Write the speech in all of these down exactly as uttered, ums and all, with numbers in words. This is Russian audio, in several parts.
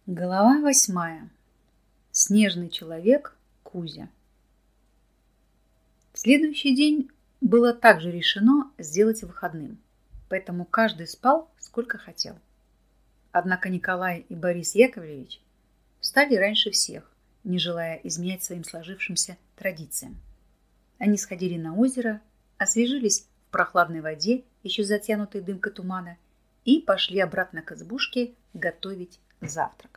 Глава восьмая. Снежный человек Кузя. В следующий день было также решено сделать выходным, поэтому каждый спал сколько хотел. Однако Николай и Борис Яковлевич встали раньше всех, не желая изменять своим сложившимся традициям. Они сходили на озеро, освежились в прохладной воде, еще затянутой дымкой тумана, и пошли обратно к избушке готовить завтрак.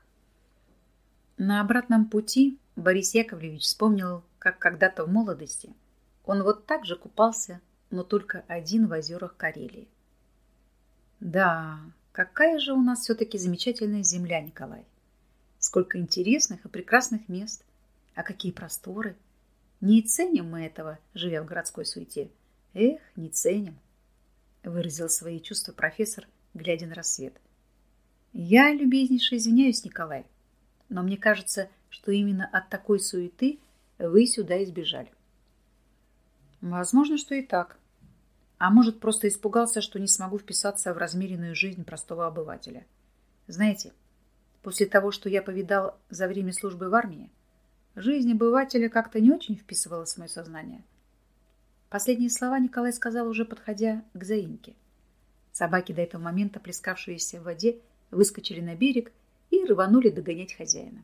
На обратном пути Борис Яковлевич вспомнил, как когда-то в молодости он вот так же купался, но только один в озерах Карелии. Да, какая же у нас все-таки замечательная земля, Николай. Сколько интересных и прекрасных мест, а какие просторы. Не ценим мы этого, живя в городской суете. Эх, не ценим, выразил свои чувства профессор, глядя на рассвет. Я, любезнейше, извиняюсь, Николай, но мне кажется, что именно от такой суеты вы сюда избежали. Возможно, что и так. А может, просто испугался, что не смогу вписаться в размеренную жизнь простого обывателя. Знаете, после того, что я повидал за время службы в армии, жизнь обывателя как-то не очень вписывалась в мое сознание. Последние слова Николай сказал, уже подходя к заимке. Собаки, до этого момента плескавшиеся в воде, выскочили на берег и рванули догонять хозяина.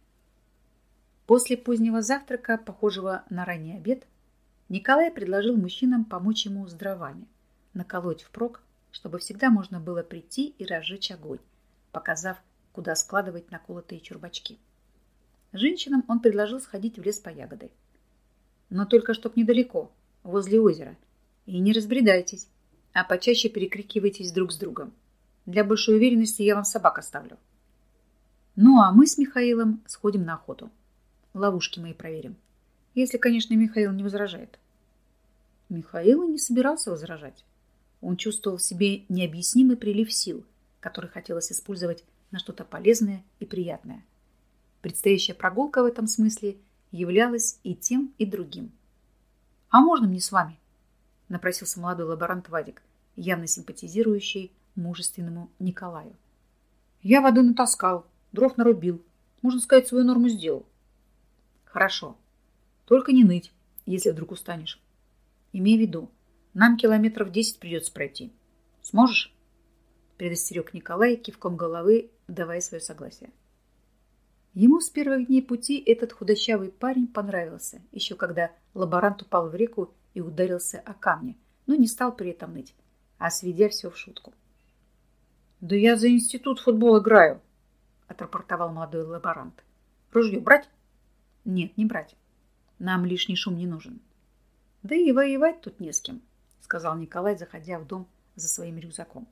После позднего завтрака, похожего на ранний обед, Николай предложил мужчинам помочь ему с дровами, наколоть впрок, чтобы всегда можно было прийти и разжечь огонь, показав, куда складывать наколотые чурбачки. Женщинам он предложил сходить в лес по ягоды. Но только чтоб недалеко, возле озера. И не разбредайтесь, а почаще перекрикивайтесь друг с другом. Для большей уверенности я вам собак оставлю. Ну, а мы с Михаилом сходим на охоту. Ловушки мои проверим. Если, конечно, Михаил не возражает. Михаил и не собирался возражать. Он чувствовал в себе необъяснимый прилив сил, который хотелось использовать на что-то полезное и приятное. Предстоящая прогулка в этом смысле являлась и тем, и другим. «А можно мне с вами?» – напросился молодой лаборант Вадик, явно симпатизирующий мужественному Николаю. «Я воды натаскал, дров нарубил, можно сказать, свою норму сделал». «Хорошо, только не ныть, если вдруг устанешь. Имей в виду, нам километров десять придется пройти. Сможешь?» – предостерег Николай кивком головы, давая свое согласие. Ему с первых дней пути этот худощавый парень понравился, еще когда лаборант упал в реку и ударился о камни, но не стал при этом ныть, а сведя все в шутку. «Да я за институт футбол играю», — отрапортовал молодой лаборант. «Ружье брать?» «Нет, не брать. Нам лишний шум не нужен». «Да и воевать тут не с кем», — сказал Николай, заходя в дом за своим рюкзаком.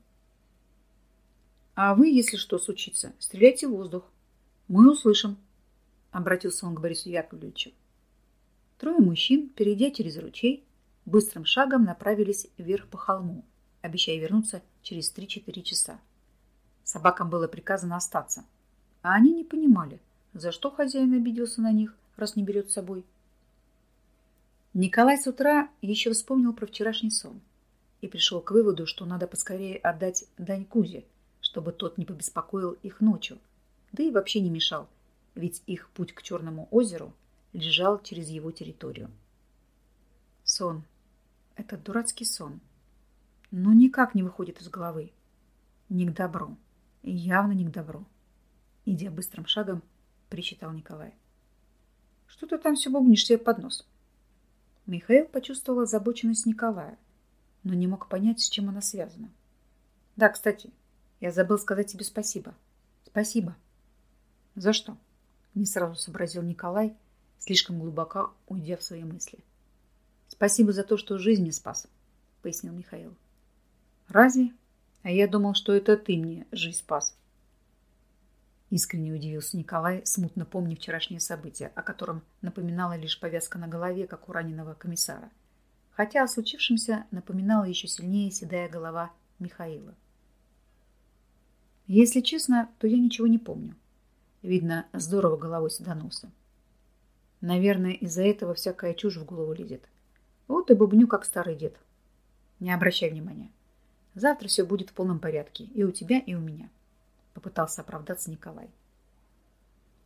«А вы, если что случится, стреляйте в воздух. Мы услышим», — обратился он к Борису Яковлевичу. Трое мужчин, перейдя через ручей, быстрым шагом направились вверх по холму, обещая вернуться через три-четыре часа. Собакам было приказано остаться, а они не понимали, за что хозяин обиделся на них, раз не берет с собой. Николай с утра еще вспомнил про вчерашний сон и пришел к выводу, что надо поскорее отдать дань Кузе, чтобы тот не побеспокоил их ночью, да и вообще не мешал, ведь их путь к Черному озеру лежал через его территорию. Сон. Этот дурацкий сон. Но никак не выходит из головы. Не к добру. Явно не к добру. Идя быстрым шагом, причитал Николай. «Что ты там все бубнишь себе под нос?» Михаил почувствовал озабоченность Николая, но не мог понять, с чем она связана. «Да, кстати, я забыл сказать тебе спасибо». «Спасибо». «За что?» — не сразу сообразил Николай, слишком глубоко уйдя в свои мысли. «Спасибо за то, что жизнь мне спас», — пояснил Михаил. «Разве? А я думал, что это ты мне жизнь спас». Искренне удивился Николай, смутно помня вчерашнее событие, о котором напоминала лишь повязка на голове, как у раненого комиссара. Хотя о случившемся напоминала еще сильнее седая голова Михаила. «Если честно, то я ничего не помню. Видно, здорово головой саданулся. Наверное, из-за этого всякая чушь в голову лезет. Вот и бубню, как старый дед. Не обращай внимания. Завтра все будет в полном порядке. И у тебя, и у меня», — попытался оправдаться Николай.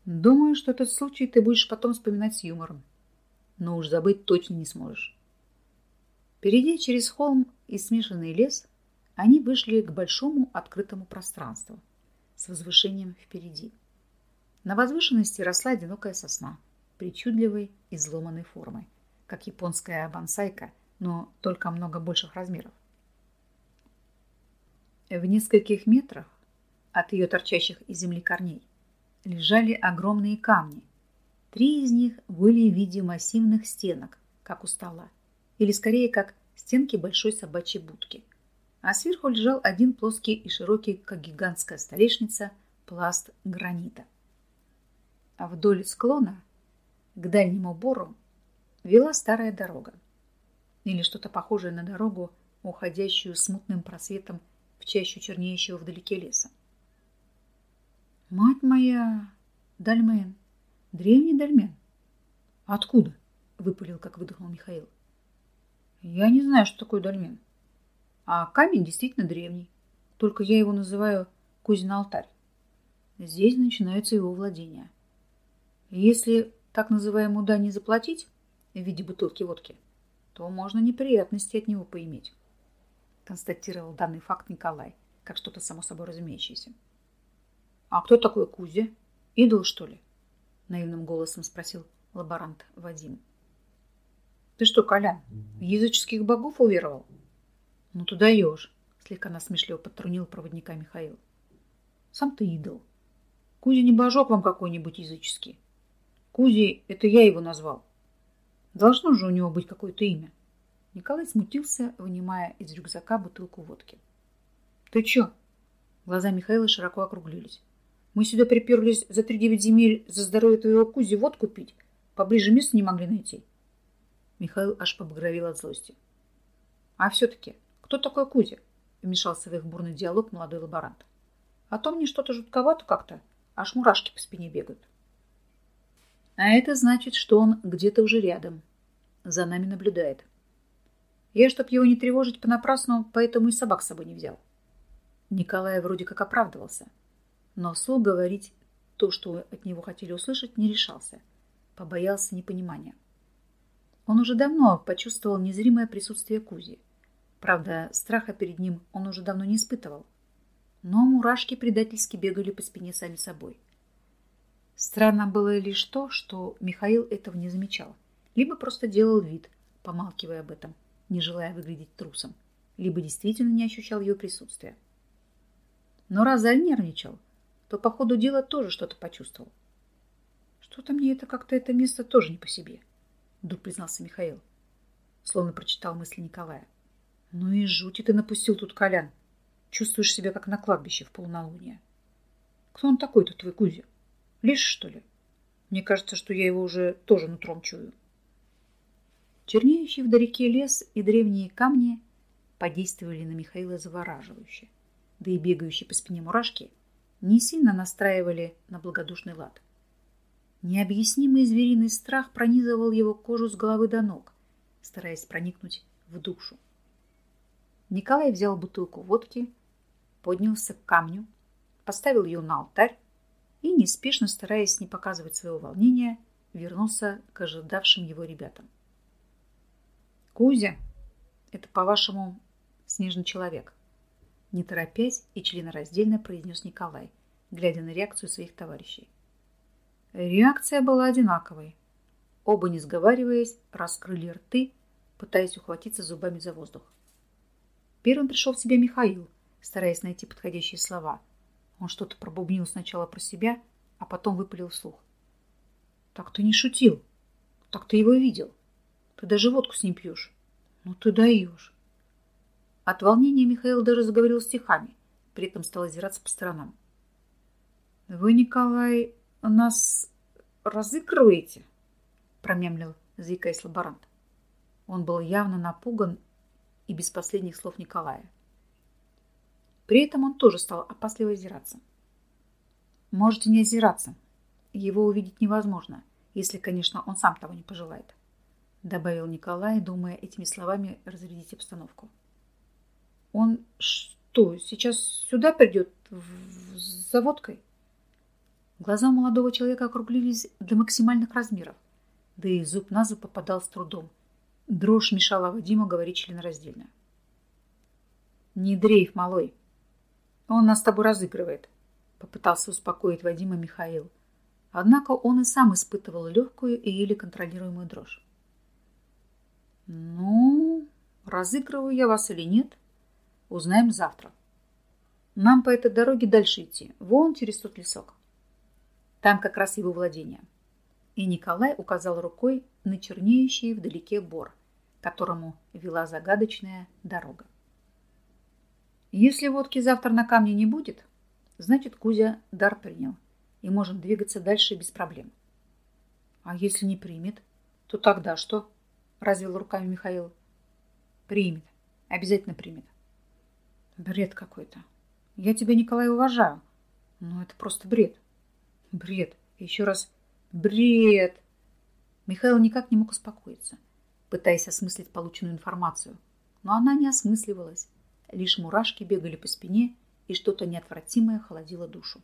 Думаю, что этот случай ты будешь потом вспоминать с юмором, но уж забыть точно не сможешь. Перейдя через холм и смешанный лес, они вышли к большому открытому пространству с возвышением впереди. На возвышенности росла одинокая сосна, причудливой изломанной формы, как японская бонсайка, но только много больших размеров. В нескольких метрах от ее торчащих из земли корней лежали огромные камни. Три из них были в виде массивных стенок, как у стола, или скорее как стенки большой собачьей будки. А сверху лежал один плоский и широкий, как гигантская столешница, пласт гранита. А вдоль склона, к дальнему бору, вела старая дорога, или что-то похожее на дорогу, уходящую смутным просветом в чащу чернеющего вдалеке леса. «Мать моя, дольмен, древний дольмен. Откуда?» — выпалил, как выдохнул Михаил. «Я не знаю, что такое дольмен. А камень действительно древний, только я его называю Кузин алтарь. Здесь начинаются его владения. Если так называемую дань не заплатить в виде бутылки водки, то можно неприятности от него поиметь», констатировал данный факт Николай, как что-то само собой разумеющееся. «А кто такой Кузя? Идол, что ли?» наивным голосом спросил лаборант Вадим. «Ты что, Колян, в языческих богов уверовал?» «Ну ты даешь», слегка насмешливо подтрунил проводника Михаил. «Сам ты идол. Кузя не божок вам какой-нибудь языческий. Кузей — это я его назвал. Должно же у него быть какое-то имя». Николай смутился, вынимая из рюкзака бутылку водки. «Ты чё?» Глаза Михаила широко округлились. «Мы сюда приперлись за три девять земель за здоровье твоего Кузи водку пить. Поближе места не могли найти». Михаил аж побагровел от злости. «А все-таки, кто такой Кузя?» Вмешался в их бурный диалог молодой лаборант. «А то мне что-то жутковато как-то, аж мурашки по спине бегают». «А это значит, что он где-то уже рядом, за нами наблюдает. Я, чтоб его не тревожить понапрасну, поэтому и собак с собой не взял». Николай вроде как оправдывался, но вслух говорить то, что от него хотели услышать, не решался, побоялся непонимания. Он уже давно почувствовал незримое присутствие Кузи. Правда, страха перед ним он уже давно не испытывал, но мурашки предательски бегали по спине сами собой. Странно было лишь то, что Михаил этого не замечал, либо просто делал вид, помалкивая об этом, не желая выглядеть трусом, либо действительно не ощущал ее присутствия. Но раз занервничал, то по ходу дела тоже что-то почувствовал. «Что-то мне это как-то это место тоже не по себе», — вдруг признался Михаил, словно прочитал мысли Николая. «Ну и жути ты напустил тут, Колян. Чувствуешь себя как на кладбище в полнолуние. Кто он такой-то, твой Кузя? Лишь, что ли? Мне кажется, что я его уже тоже нутром чую». Чернеющий вдалеке лес и древние камни подействовали на Михаила завораживающе, да и бегающие по спине мурашки не сильно настраивали на благодушный лад. Необъяснимый звериный страх пронизывал его кожу с головы до ног, стараясь проникнуть в душу. Николай взял бутылку водки, поднялся к камню, поставил ее на алтарь и, неспешно стараясь не показывать своего волнения, вернулся к ожидавшим его ребятам. «Кузя, это, по-вашему, снежный человек?» Не торопясь и членораздельно произнес Николай, глядя на реакцию своих товарищей. Реакция была одинаковой. Оба, не сговариваясь, раскрыли рты, пытаясь ухватиться зубами за воздух. Первым пришел в себя Михаил, стараясь найти подходящие слова. Он что-то пробубнил сначала про себя, а потом выпалил вслух. «Так ты не шутил. Так ты его видел. Ты даже водку с ним пьешь. Ну ты даешь». От волнения Михаил даже заговорил стихами, при этом стал озираться по сторонам. «Вы, Николай, нас разыгрываете?» промямлил, заикаясь лаборант. Он был явно напуган и без последних слов Николая. При этом он тоже стал опасливо озираться. «Можете не озираться. Его увидеть невозможно, если, конечно, он сам того не пожелает», добавил Николай, думая этими словами разрядить обстановку. «Он что, сейчас сюда придет в... за водкой?» Глаза молодого человека округлились до максимальных размеров, да и зуб на зуб попадал с трудом. Дрожь мешала Вадиму говорить членораздельно. «Не дрейф, малой. Он нас с тобой разыгрывает», — попытался успокоить Вадима Михаил. Однако он и сам испытывал легкую и еле контролируемую дрожь. «Ну, разыгрываю я вас или нет, узнаем завтра. Нам по этой дороге дальше идти, вон через тот лесок. Там как раз его владение». И Николай указал рукой на чернеющий вдалеке бор, к которому вела загадочная дорога. «Если водки завтра на камне не будет, значит, Кузя дар принял, и можем двигаться дальше без проблем. А если не примет, то тогда что?» — развел руками Михаил. «Примет, обязательно примет». «Бред какой-то. Я тебя, Николай, уважаю, но это просто бред. Бред. Еще раз бред». Михаил никак не мог успокоиться, пытаясь осмыслить полученную информацию, но она не осмысливалась. Лишь мурашки бегали по спине, и что-то неотвратимое холодило душу.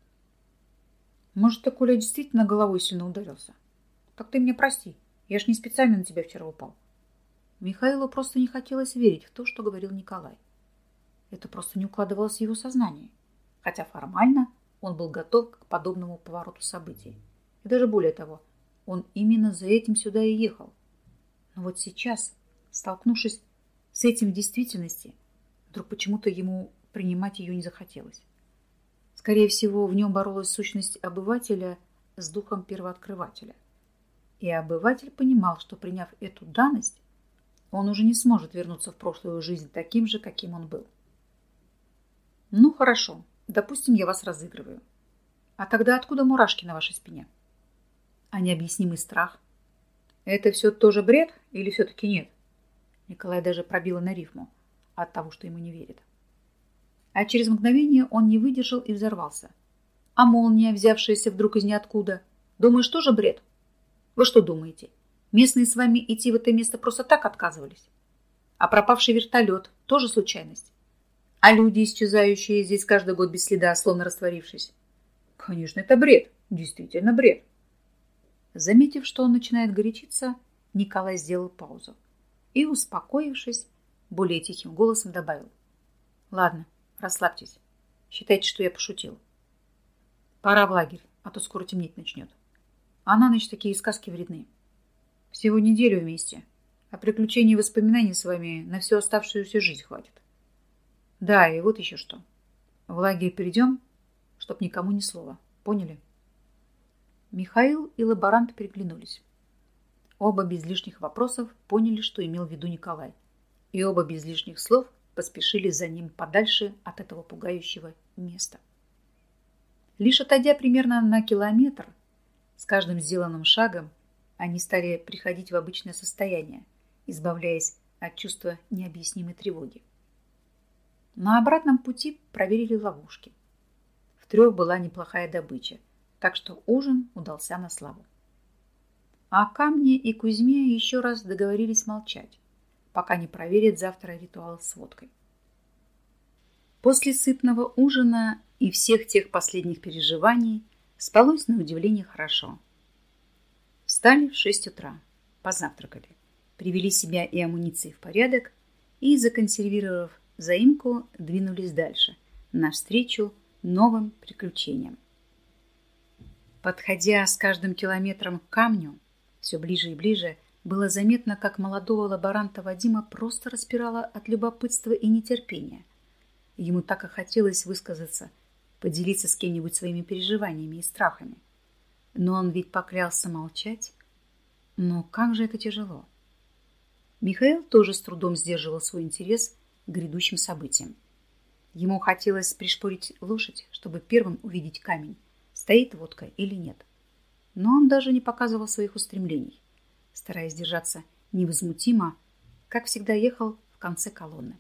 «Может, ты, Коля, действительно головой сильно ударился? Так ты меня прости, я ж не специально на тебя вчера упал». Михаилу просто не хотелось верить в то, что говорил Николай. Это просто не укладывалось в его сознание, хотя формально он был готов к подобному повороту событий. И даже более того, он именно за этим сюда и ехал. Но вот сейчас, столкнувшись с этим в действительности, вдруг почему-то ему принимать ее не захотелось. Скорее всего, в нем боролась сущность обывателя с духом первооткрывателя. И обыватель понимал, что, приняв эту данность, он уже не сможет вернуться в прошлую жизнь таким же, каким он был. «Ну, хорошо, допустим, я вас разыгрываю. А тогда откуда мурашки на вашей спине? А необъяснимый страх? Это все тоже бред или все-таки нет?» Николай даже пробило на рифму от того, что ему не верит. А через мгновение он не выдержал и взорвался. «А молния, взявшаяся вдруг из ниоткуда? Думаешь, тоже бред? Вы что думаете, местные с вами идти в это место просто так отказывались? А пропавший вертолет тоже случайность? А люди, исчезающие здесь каждый год без следа, словно растворившись? Конечно, это бред, действительно бред». Заметив, что он начинает горячиться, Николай сделал паузу и, успокоившись, более тихим голосом добавил: «Ладно, расслабьтесь. Считайте, что я пошутил. Пора в лагерь, а то скоро темнеть начнет. А на ночь такие сказки вредны. Всего неделю вместе, а приключений и воспоминаний с вами на всю оставшуюся жизнь хватит. Да, и вот еще что. В лагерь перейдем, чтоб никому ни слова. Поняли?» Михаил и лаборант переглянулись. Оба без лишних вопросов поняли, что имел в виду Николай. И оба без лишних слов поспешили за ним подальше от этого пугающего места. Лишь отойдя примерно на километр, с каждым сделанным шагом они стали приходить в обычное состояние, избавляясь от чувства необъяснимой тревоги. На обратном пути проверили ловушки. В трех была неплохая добыча, так что ужин удался на славу. А Камне и Кузьме еще раз договорились молчать, пока не проверят завтра ритуал с водкой. После сытного ужина и всех тех последних переживаний спалось на удивление хорошо. Встали в шесть утра, позавтракали, привели себя и амуниции в порядок и, законсервировав заимку, двинулись дальше, навстречу новым приключениям. Подходя с каждым километром к камню, все ближе и ближе, было заметно, как молодого лаборанта Вадима просто распирало от любопытства и нетерпения. Ему так и хотелось высказаться, поделиться с кем-нибудь своими переживаниями и страхами. Но он ведь поклялся молчать. Но как же это тяжело. Михаил тоже с трудом сдерживал свой интерес к грядущим событиям. Ему хотелось пришпорить лошадь, чтобы первым увидеть камень, стоит водка или нет. Но он даже не показывал своих устремлений, стараясь держаться невозмутимо, как всегда ехал в конце колонны.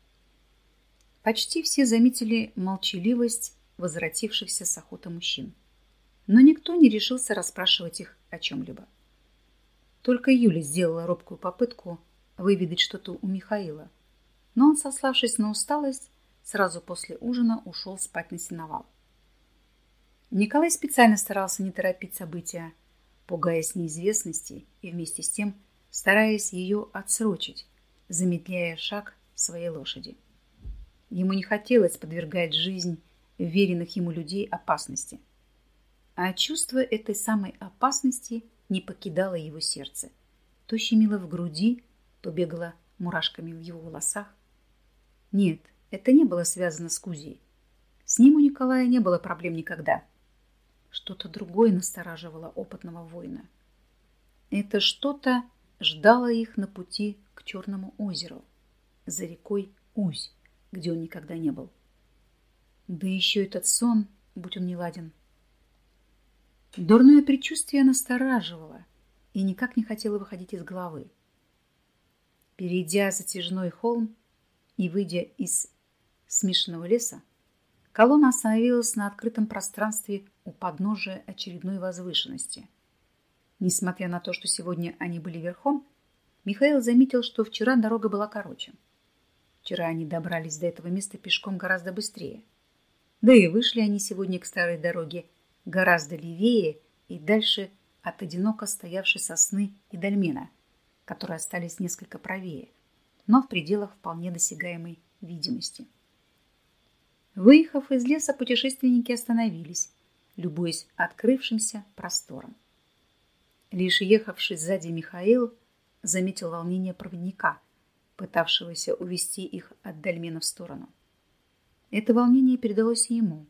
Почти все заметили молчаливость возвратившихся с охоты мужчин, но никто не решился расспрашивать их о чем-либо. Только Юля сделала робкую попытку выведать что-то у Михаила, но он, сославшись на усталость, сразу после ужина ушел спать на сеновал. Николай специально старался не торопить события, пугаясь неизвестности и вместе с тем стараясь ее отсрочить, замедляя шаг своей лошади. Ему не хотелось подвергать жизнь веренных ему людей опасности. А чувство этой самой опасности не покидало его сердце. То щемило в груди, то бегало мурашками в его волосах. Нет, это не было связано с Кузей. С ним у Николая не было проблем никогда. Что-то другое настораживало опытного воина. Это что-то ждало их на пути к Черному озеру, за рекой Усь, где он никогда не был. Да еще этот сон, будь он неладен. Дурное предчувствие настораживало и никак не хотело выходить из головы. Перейдя затяжной холм и выйдя из смешанного леса, колонна остановилась на открытом пространстве у подножия очередной возвышенности. Несмотря на то, что сегодня они были верхом, Михаил заметил, что вчера дорога была короче. Вчера они добрались до этого места пешком гораздо быстрее. Да и вышли они сегодня к старой дороге гораздо левее и дальше от одиноко стоявшей сосны и дольмена, которые остались несколько правее, но в пределах вполне досягаемой видимости. Выехав из леса, путешественники остановились, любуясь открывшимся простором. Лишь ехавший сзади Михаил заметил волнение проводника, пытавшегося увести их от дольмена в сторону. Это волнение передалось и ему.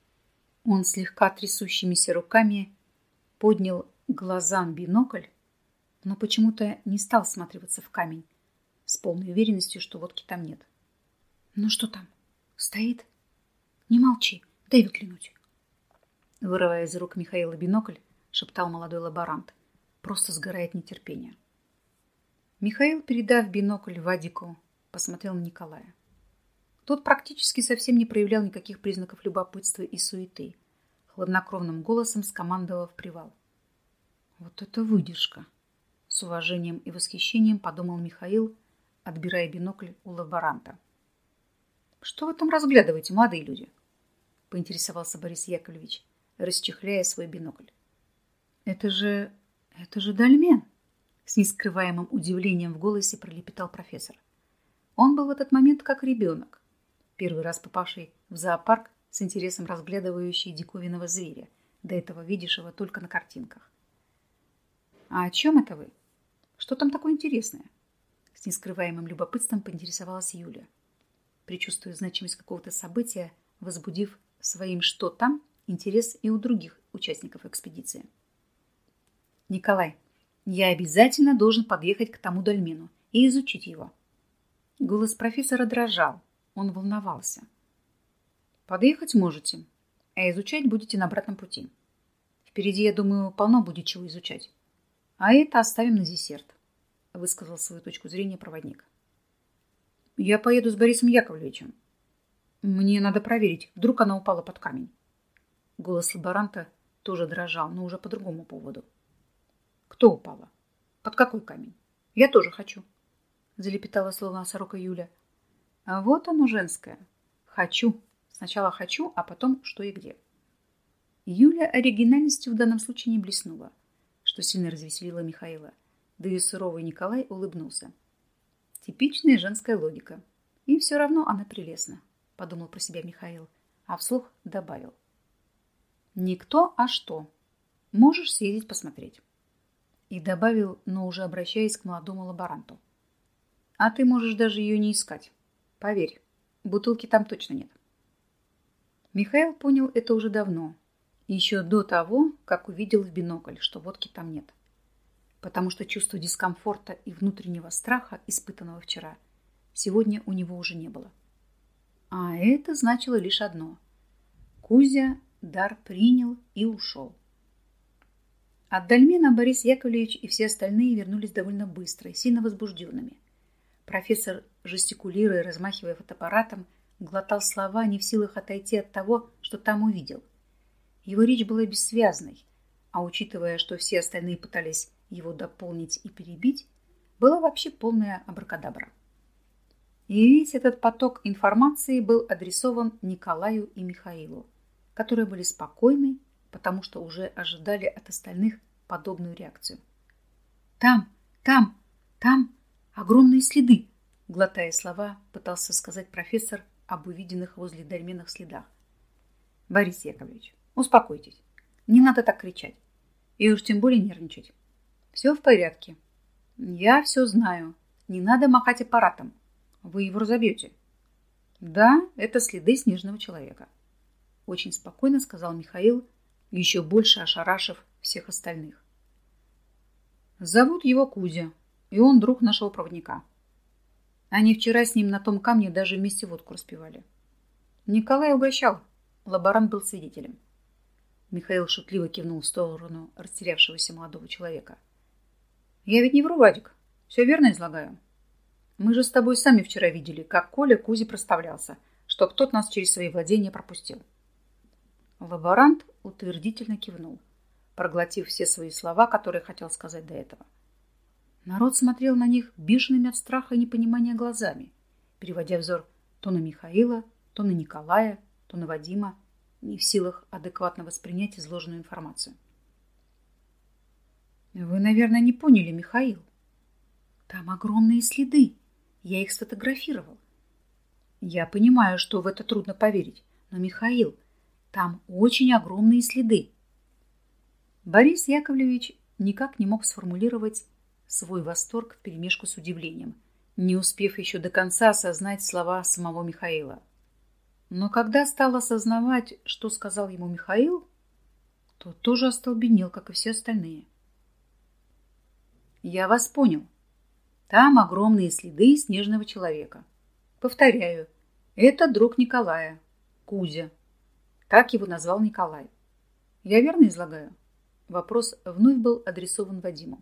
Он слегка трясущимися руками поднял глазам бинокль, но почему-то не стал всматриваться в камень с полной уверенностью, что водки там нет. «Ну что там? Стоит? Не молчи, дай выглянуть!» Вырывая из рук Михаила бинокль, шептал молодой лаборант. Просто сгорает нетерпение. Михаил, передав бинокль Вадику, посмотрел на Николая. Тот практически совсем не проявлял никаких признаков любопытства и суеты, хладнокровным голосом скомандовав привал. «Вот это выдержка!» С уважением и восхищением подумал Михаил, отбирая бинокль у лаборанта. «Что вы там разглядываете, молодые люди?» поинтересовался Борис Яковлевич, расчехляя свой бинокль. «Это же... это же дольмен!» С нескрываемым удивлением в голосе пролепетал профессор. Он был в этот момент как ребенок, первый раз попавший в зоопарк с интересом разглядывающий диковинного зверя, до этого видевшего только на картинках. «А о чем это вы? Что там такое интересное?» С нескрываемым любопытством поинтересовалась Юля, предчувствуя значимость какого-то события, возбудив своим «что там» интерес и у других участников экспедиции. «Николай, я обязательно должен подъехать к тому дольмену и изучить его». Голос профессора дрожал, он волновался. «Подъехать можете, а изучать будете на обратном пути. Впереди, я думаю, полно будет чего изучать. А это оставим на десерт», — высказал свою точку зрения проводник. «Я поеду с Борисом Яковлевичем. Мне надо проверить, вдруг она упала под камень». Голос лаборанта тоже дрожал, но уже по другому поводу. «Кто упала? Под какой камень? Я тоже хочу», — залепетала словно сорока Юля. «А вот оно женское. Хочу. Сначала хочу, а потом что и где». Юля оригинальностью в данном случае не блеснула, что сильно развеселило Михаила. Да и суровый Николай улыбнулся. Типичная женская логика. И все равно она прелестна, подумал про себя Михаил, а вслух добавил. «Никто, а что? Можешь съездить посмотреть». И добавил, но уже обращаясь к молодому лаборанту. «А ты можешь даже ее не искать. Поверь, бутылки там точно нет». Михаил понял это уже давно, еще до того, как увидел в бинокль, что водки там нет. Потому что чувство дискомфорта и внутреннего страха, испытанного вчера, сегодня у него уже не было. А это значило лишь одно. Кузя дар принял и ушел. От дольмена Борис Яковлевич и все остальные вернулись довольно быстро и сильно возбужденными. Профессор, жестикулируя и размахивая фотоаппаратом, глотал слова, не в силах отойти от того, что там увидел. Его речь была бессвязной, а учитывая, что все остальные пытались его дополнить и перебить, была вообще полная абракадабра. И весь этот поток информации был адресован Николаю и Михаилу, которые были спокойны потому что уже ожидали от остальных подобную реакцию. «Там, там, там огромные следы!» Глотая слова, пытался сказать профессор об увиденных возле дольменах следах. «Борис Яковлевич, успокойтесь. Не надо так кричать. И уж тем более нервничать. Все в порядке. Я все знаю. Не надо махать аппаратом. Вы его разобьете». «Да, это следы снежного человека», — очень спокойно сказал Михаил, еще больше ошарашив всех остальных. «Зовут его Кузя, и он друг нашего проводника. Они вчера с ним на том камне даже вместе водку распивали. Николай угощал, лаборант был свидетелем». Михаил шутливо кивнул в сторону растерявшегося молодого человека. «Я ведь не вру, Вадик, все верно излагаю. Мы же с тобой сами вчера видели, как Коля Кузе проставлялся, чтоб тот нас через свои владения пропустил». Лаборант утвердительно кивнул, проглотив все свои слова, которые хотел сказать до этого. Народ смотрел на них бешеными от страха и непонимания глазами, переводя взор то на Михаила, то на Николая, то на Вадима, не в силах адекватно воспринять изложенную информацию. «Вы, наверное, не поняли, Михаил. Там огромные следы. Я их сфотографировал. Я понимаю, что в это трудно поверить, но, Михаил, там очень огромные следы». Борис Яковлевич никак не мог сформулировать свой восторг вперемешку с удивлением, не успев еще до конца осознать слова самого Михаила. Но когда стал осознавать, что сказал ему Михаил, то тоже остолбенел, как и все остальные. «Я вас понял. Там огромные следы снежного человека. Повторяю, это друг Николая, Кузя. Так его назвал Николай. Я верно излагаю?» Вопрос вновь был адресован Вадиму.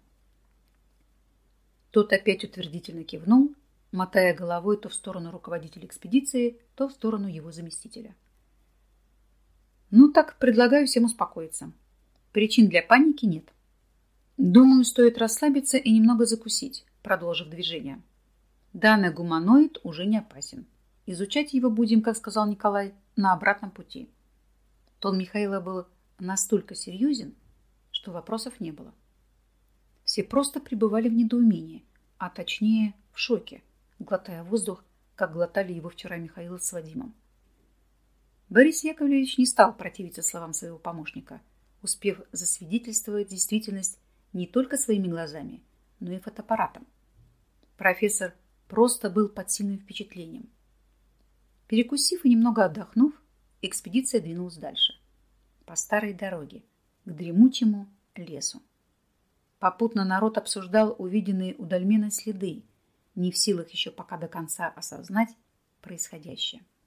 Тот опять утвердительно кивнул, мотая головой то в сторону руководителя экспедиции, то в сторону его заместителя. «Ну так, предлагаю всем успокоиться. Причин для паники нет. Думаю, стоит расслабиться и немного закусить», продолжив движение. «Данный гуманоид уже не опасен. Изучать его будем, как сказал Николай, на обратном пути». Тон Михаила был настолько серьезен, что вопросов не было. Все просто пребывали в недоумении, а точнее в шоке, глотая воздух, как глотали его вчера Михаил с Вадимом. Борис Яковлевич не стал противиться словам своего помощника, успев засвидетельствовать действительность не только своими глазами, но и фотоаппаратом. Профессор просто был под сильным впечатлением. Перекусив и немного отдохнув, экспедиция двинулась дальше, по старой дороге, к дремучему лесу. Попутно народ обсуждал увиденные у дольмена следы, не в силах еще пока до конца осознать происходящее.